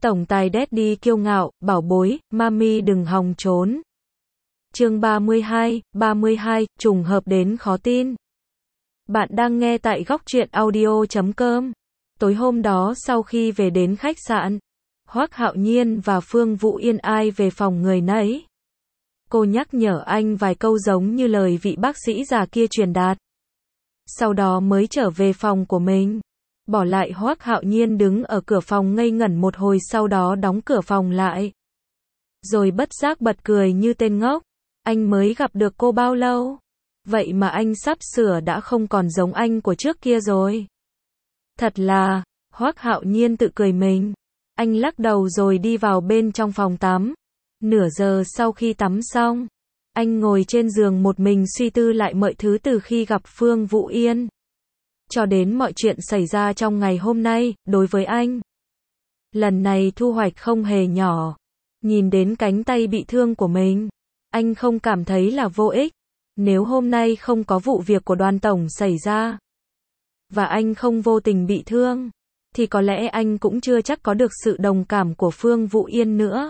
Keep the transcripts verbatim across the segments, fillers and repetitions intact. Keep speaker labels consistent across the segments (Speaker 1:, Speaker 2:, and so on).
Speaker 1: Tổng tài Daddy kiêu ngạo, bảo bối, mami đừng hòng trốn. Chương ba mươi hai, ba mươi hai, trùng hợp đến khó tin. Bạn đang nghe tại góc truyện audio chấm com. Tối hôm đó sau khi về đến khách sạn, Hoắc Hạo Nhiên và Phương Vũ Yên ai về phòng người nấy. Cô nhắc nhở anh vài câu giống như lời vị bác sĩ già kia truyền đạt. Sau đó mới trở về phòng của mình. Bỏ lại Hoắc Hạo Nhiên đứng ở cửa phòng ngây ngẩn một hồi, sau đó đóng cửa phòng lại. Rồi bất giác bật cười như tên ngốc. Anh mới gặp được cô bao lâu? Vậy mà anh sắp sửa đã không còn giống anh của trước kia rồi. Thật là, Hoắc Hạo Nhiên tự cười mình. Anh lắc đầu rồi đi vào bên trong phòng tắm. Nửa giờ sau khi tắm xong, anh ngồi trên giường một mình suy tư lại mọi thứ từ khi gặp Phương Vũ Yên cho đến mọi chuyện xảy ra trong ngày hôm nay. Đối với anh, lần này thu hoạch không hề nhỏ. Nhìn đến cánh tay bị thương của mình, anh không cảm thấy là vô ích. Nếu hôm nay không có vụ việc của Đoàn tổng xảy ra, và anh không vô tình bị thương, thì có lẽ anh cũng chưa chắc có được sự đồng cảm của Phương Vũ Yên nữa.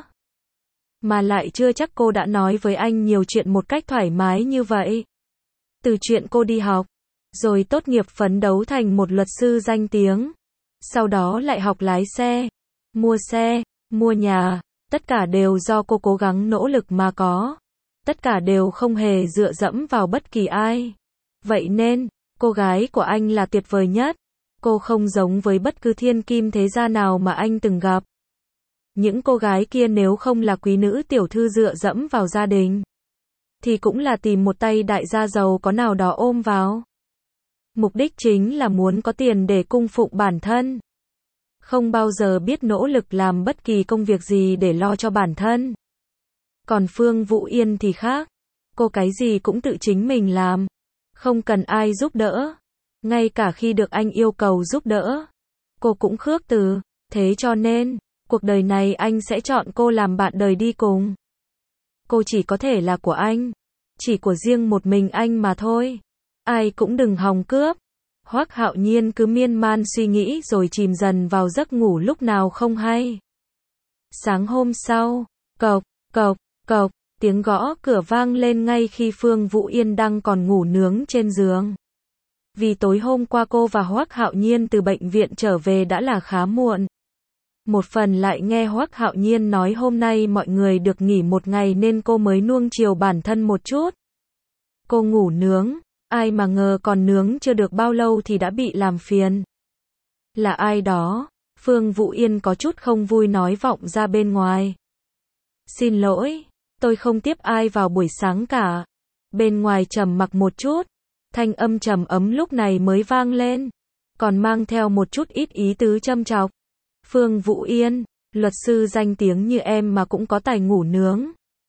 Speaker 1: Mà lại chưa chắc cô đã nói với anh nhiều chuyện một cách thoải mái như vậy. Từ chuyện cô đi học, rồi tốt nghiệp phấn đấu thành một luật sư danh tiếng, sau đó lại học lái xe, mua xe, mua nhà, tất cả đều do cô cố gắng nỗ lực mà có. Tất cả đều không hề dựa dẫm vào bất kỳ ai. Vậy nên, cô gái của anh là tuyệt vời nhất. Cô không giống với bất cứ thiên kim thế gia nào mà anh từng gặp. Những cô gái kia nếu không là quý nữ tiểu thư dựa dẫm vào gia đình, thì cũng là tìm một tay đại gia giàu có nào đó ôm vào. Mục đích chính là muốn có tiền để cung phụng bản thân. Không bao giờ biết nỗ lực làm bất kỳ công việc gì để lo cho bản thân. Còn Phương Vũ Yên thì khác. Cô cái gì cũng tự chính mình làm. Không cần ai giúp đỡ. Ngay cả khi được anh yêu cầu giúp đỡ, cô cũng khước từ. Thế cho nên, cuộc đời này anh sẽ chọn cô làm bạn đời đi cùng. Cô chỉ có thể là của anh. Chỉ của riêng một mình anh mà thôi. Ai cũng đừng hòng cướp. Hoắc Hạo Nhiên cứ miên man suy nghĩ rồi chìm dần vào giấc ngủ lúc nào không hay. Sáng hôm sau, cộc, cộc, cộc, tiếng gõ cửa vang lên ngay khi Phương Vũ Yên đang còn ngủ nướng trên giường. Vì tối hôm qua cô và Hoắc Hạo Nhiên từ bệnh viện trở về đã là khá muộn. Một phần lại nghe Hoắc Hạo Nhiên nói hôm nay mọi người được nghỉ một ngày nên cô mới nuông chiều bản thân một chút. Cô ngủ nướng, ai mà ngờ còn nướng chưa được bao lâu thì đã bị làm phiền. Là ai đó? Phương Vũ Yên có chút không vui nói vọng ra bên ngoài. Xin lỗi, tôi không tiếp ai vào buổi sáng cả. Bên ngoài trầm mặc một chút, thanh âm trầm ấm lúc này mới vang lên, còn mang theo một chút ít ý tứ châm chọc. Phương Vũ Yên, luật sư danh tiếng như em mà cũng có tài ngủ nướng.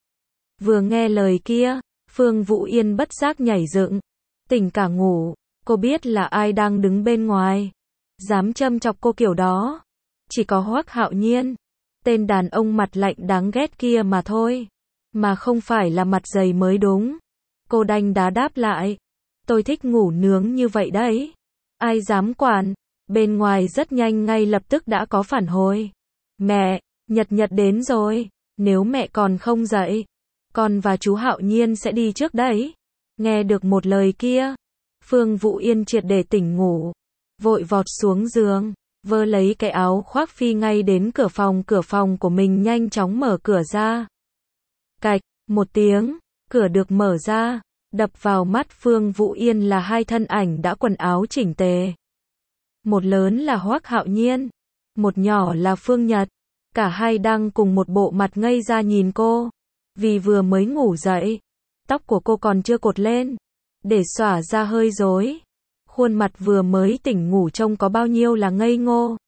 Speaker 1: Vừa nghe lời kia, Phương Vũ Yên bất giác nhảy dựng, tỉnh cả ngủ. Cô biết là ai đang đứng bên ngoài, dám châm chọc cô kiểu đó. Chỉ có Hoắc Hạo Nhiên, tên đàn ông mặt lạnh đáng ghét kia mà thôi. Mà không phải là mặt dày mới đúng. Cô đanh đá đáp lại. Tôi thích ngủ nướng như vậy đấy. Ai dám quản. Bên ngoài rất nhanh ngay lập tức đã có phản hồi. Mẹ, Nhật Nhật đến rồi. Nếu mẹ còn không dậy, con và chú Hạo Nhiên sẽ đi trước đấy. Nghe được một lời kia, Phương Vũ Yên triệt để tỉnh ngủ. Vội vọt xuống giường, vơ lấy cái áo khoác phi ngay đến cửa phòng. Cửa phòng của mình nhanh chóng mở cửa ra. Cạch, một tiếng, cửa được mở ra. Đập vào mắt Phương Vũ Yên là hai thân ảnh đã quần áo chỉnh tề. Một lớn là Hoắc Hạo Nhiên, một nhỏ là Phương Nhật. Cả hai đang cùng một bộ mặt ngây ra nhìn cô. Vì vừa mới ngủ dậy, tóc của cô còn chưa cột lên, để xõa ra hơi rối. Khuôn mặt vừa mới tỉnh ngủ trông có bao nhiêu là ngây ngô.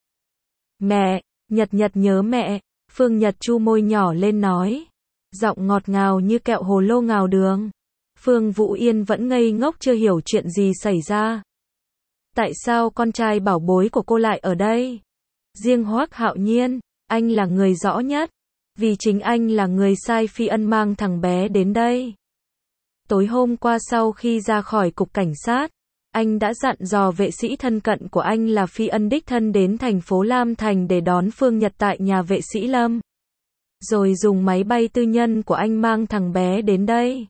Speaker 1: Mẹ, Nhật Nhật nhớ mẹ. Phương Nhật chu môi nhỏ lên nói, giọng ngọt ngào như kẹo hồ lô ngào đường. Phương Vũ Yên vẫn ngây ngốc chưa hiểu chuyện gì xảy ra. Tại sao con trai bảo bối của cô lại ở đây? Riêng Hoắc Hạo Nhiên, anh là người rõ nhất. Vì chính anh là người sai Phi Ân mang thằng bé đến đây. Tối hôm qua sau khi ra khỏi cục cảnh sát, Anh đã dặn dò vệ sĩ thân cận của anh là Phi Ân đích thân đến thành phố Lam Thành để đón Phương Nhật tại nhà vệ sĩ Lâm. Rồi dùng máy bay tư nhân của anh mang thằng bé đến đây.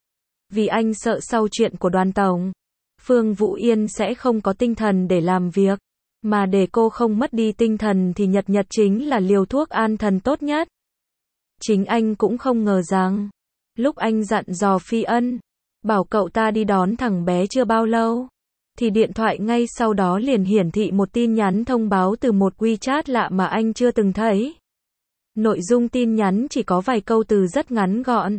Speaker 1: Vì anh sợ sau chuyện của Đoàn tổng, Phương Vũ Yên sẽ không có tinh thần để làm việc. Mà để cô không mất đi tinh thần thì Nhật Nhật chính là liều thuốc an thần tốt nhất. Chính anh cũng không ngờ rằng, lúc anh dặn dò Phi Ân, bảo cậu ta đi đón thằng bé chưa bao lâu, thì điện thoại ngay sau đó liền hiển thị một tin nhắn thông báo từ một WeChat lạ mà anh chưa từng thấy. Nội dung tin nhắn chỉ có vài câu từ rất ngắn gọn.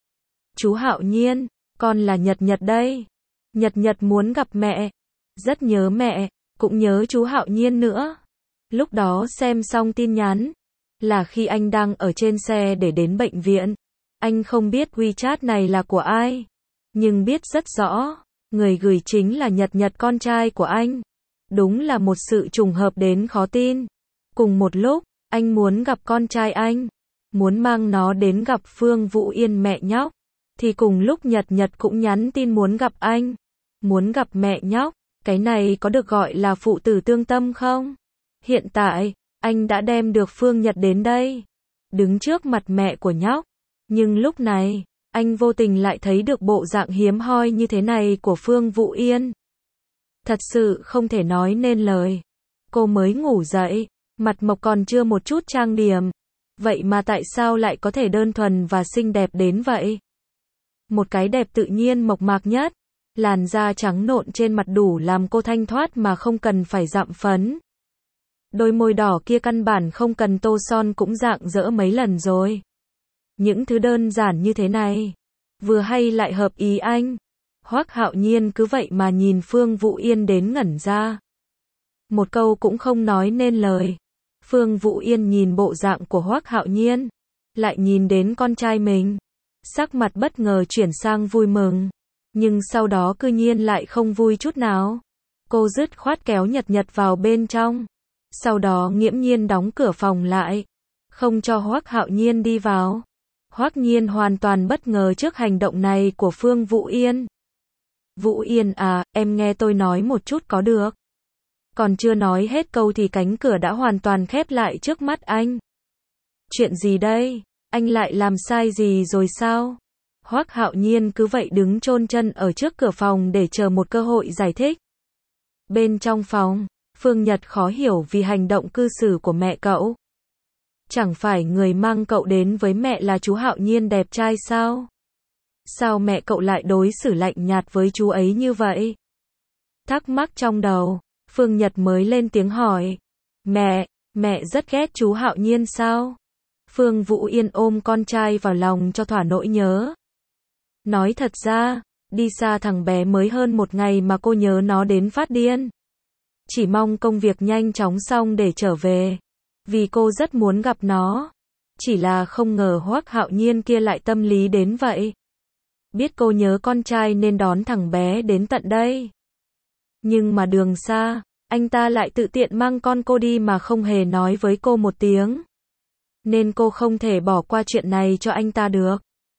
Speaker 1: Chú Hạo Nhiên, con là Nhật Nhật đây. Nhật Nhật muốn gặp mẹ. Rất nhớ mẹ, cũng nhớ chú Hạo Nhiên nữa. Lúc đó xem xong tin nhắn, là khi anh đang ở trên xe để đến bệnh viện. Anh không biết WeChat này là của ai, nhưng biết rất rõ, người gửi chính là Nhật Nhật con trai của anh. Đúng là một sự trùng hợp đến khó tin. Cùng một lúc, anh muốn gặp con trai anh, muốn mang nó đến gặp Phương Vũ Yên mẹ nhóc, thì cùng lúc Nhật Nhật cũng nhắn tin muốn gặp anh, muốn gặp mẹ nhóc. Cái này có được gọi là phụ tử tương tâm không? Hiện tại, anh đã đem được Phương Nhật đến đây, đứng trước mặt mẹ của nhóc. Nhưng lúc này, anh vô tình lại thấy được bộ dạng hiếm hoi như thế này của Phương Vũ Yên. Thật sự không thể nói nên lời. Cô mới ngủ dậy, mặt mộc còn chưa một chút trang điểm. Vậy mà tại sao lại có thể đơn thuần và xinh đẹp đến vậy? Một cái đẹp tự nhiên mộc mạc nhất. Làn da trắng nộn trên mặt đủ làm cô thanh thoát mà không cần phải dặm phấn. Đôi môi đỏ kia căn bản không cần tô son cũng rạng rỡ mấy lần rồi. Những thứ đơn giản như thế này, vừa hay lại hợp ý anh. Hoắc Hạo Nhiên cứ vậy mà nhìn Phương Vũ Yên đến ngẩn ra. Một câu cũng không nói nên lời. Phương Vũ Yên nhìn bộ dạng của Hoắc Hạo Nhiên, lại nhìn đến con trai mình. Sắc mặt bất ngờ chuyển sang vui mừng. Nhưng sau đó cư nhiên lại không vui chút nào. Cô dứt khoát kéo Nhật Nhật vào bên trong. Sau đó nghiễm nhiên đóng cửa phòng lại, không cho Hoắc Hạo Nhiên đi vào. Hoắc Nhiên hoàn toàn bất ngờ trước hành động này của Phương Vũ Yên. Vũ Yên à, em nghe tôi nói một chút có được. Còn chưa nói hết câu thì cánh cửa đã hoàn toàn khép lại trước mắt anh. Chuyện gì đây? Anh lại làm sai gì rồi sao? Hoắc Hạo Nhiên cứ vậy đứng chôn chân ở trước cửa phòng để chờ một cơ hội giải thích. Bên trong phòng, Phương Nhật khó hiểu vì hành động cư xử của mẹ cậu. Chẳng phải người mang cậu đến với mẹ là chú Hạo Nhiên đẹp trai sao? Sao mẹ cậu lại đối xử lạnh nhạt với chú ấy như vậy? Thắc mắc trong đầu, Phương Nhật mới lên tiếng hỏi. Mẹ, mẹ rất ghét chú Hạo Nhiên sao? Phương Vũ Yên ôm con trai vào lòng cho thỏa nỗi nhớ. Nói thật ra, đi xa thằng bé mới hơn một ngày mà cô nhớ nó đến phát điên. Chỉ mong công việc nhanh chóng xong để trở về. Vì cô rất muốn gặp nó. Chỉ là không ngờ Hoắc Hạo Nhiên kia lại tâm lý đến vậy. Biết cô nhớ con trai nên đón thằng bé đến tận đây. Nhưng mà đường xa, anh ta lại tự tiện mang con cô đi mà không hề nói với cô một tiếng. Nên cô không thể bỏ qua chuyện này cho anh ta được.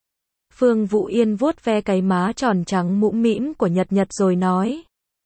Speaker 1: Phương Vũ Yên vuốt ve cái má tròn trắng mũm mĩm của Nhật Nhật rồi nói.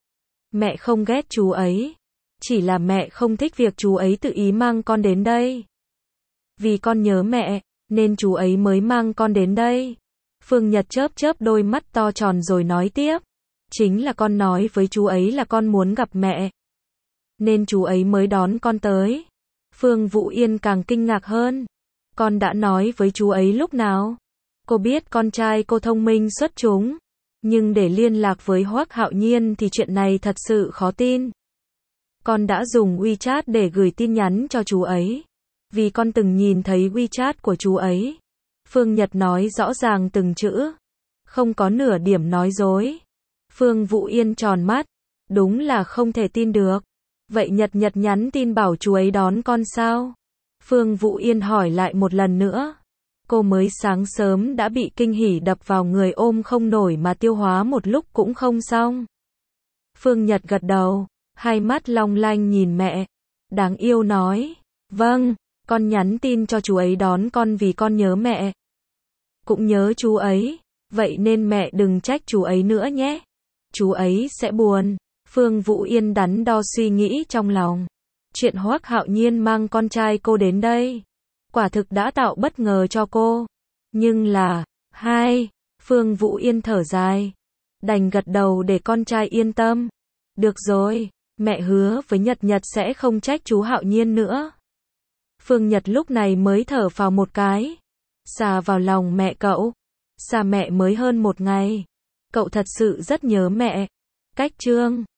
Speaker 1: Mẹ không ghét chú ấy. Chỉ là mẹ không thích việc chú ấy tự ý mang con đến đây. Vì con nhớ mẹ, nên chú ấy mới mang con đến đây. Phương Nhật chớp chớp đôi mắt to tròn rồi nói tiếp. Chính là con nói với chú ấy là con muốn gặp mẹ. Nên chú ấy mới đón con tới. Phương Vũ Yên càng kinh ngạc hơn. Con đã nói với chú ấy lúc nào? Cô biết con trai cô thông minh xuất chúng. Nhưng để liên lạc với Hoắc Hạo Nhiên thì chuyện này thật sự khó tin. Con đã dùng WeChat để gửi tin nhắn cho chú ấy. Vì con từng nhìn thấy WeChat của chú ấy. Phương Nhật nói rõ ràng từng chữ. Không có nửa điểm nói dối. Phương Vũ Yên tròn mắt. Đúng là không thể tin được. Vậy Nhật Nhật nhắn tin bảo chú ấy đón con sao? Phương Vũ Yên hỏi lại một lần nữa. Cô mới sáng sớm đã bị kinh hỉ đập vào người ôm không nổi mà tiêu hóa một lúc cũng không xong. Phương Nhật gật đầu, hai mắt long lanh nhìn mẹ. Đáng yêu nói. Vâng, con nhắn tin cho chú ấy đón con vì con nhớ mẹ. Cũng nhớ chú ấy. Vậy nên mẹ đừng trách chú ấy nữa nhé. chú ấy sẽ buồn. Phương Vũ Yên đắn đo suy nghĩ trong lòng. Chuyện Hoắc Hạo Nhiên mang con trai cô đến đây, quả thực đã tạo bất ngờ cho cô. Nhưng là, hai, Phương Vũ Yên thở dài, đành gật đầu để con trai yên tâm. Được rồi, mẹ hứa với Nhật Nhật sẽ không trách chú Hạo Nhiên nữa. Phương Nhật lúc này mới thở phào một cái, xà vào lòng mẹ cậu. Xa mẹ mới hơn một ngày, cậu thật sự rất nhớ mẹ. Cách chương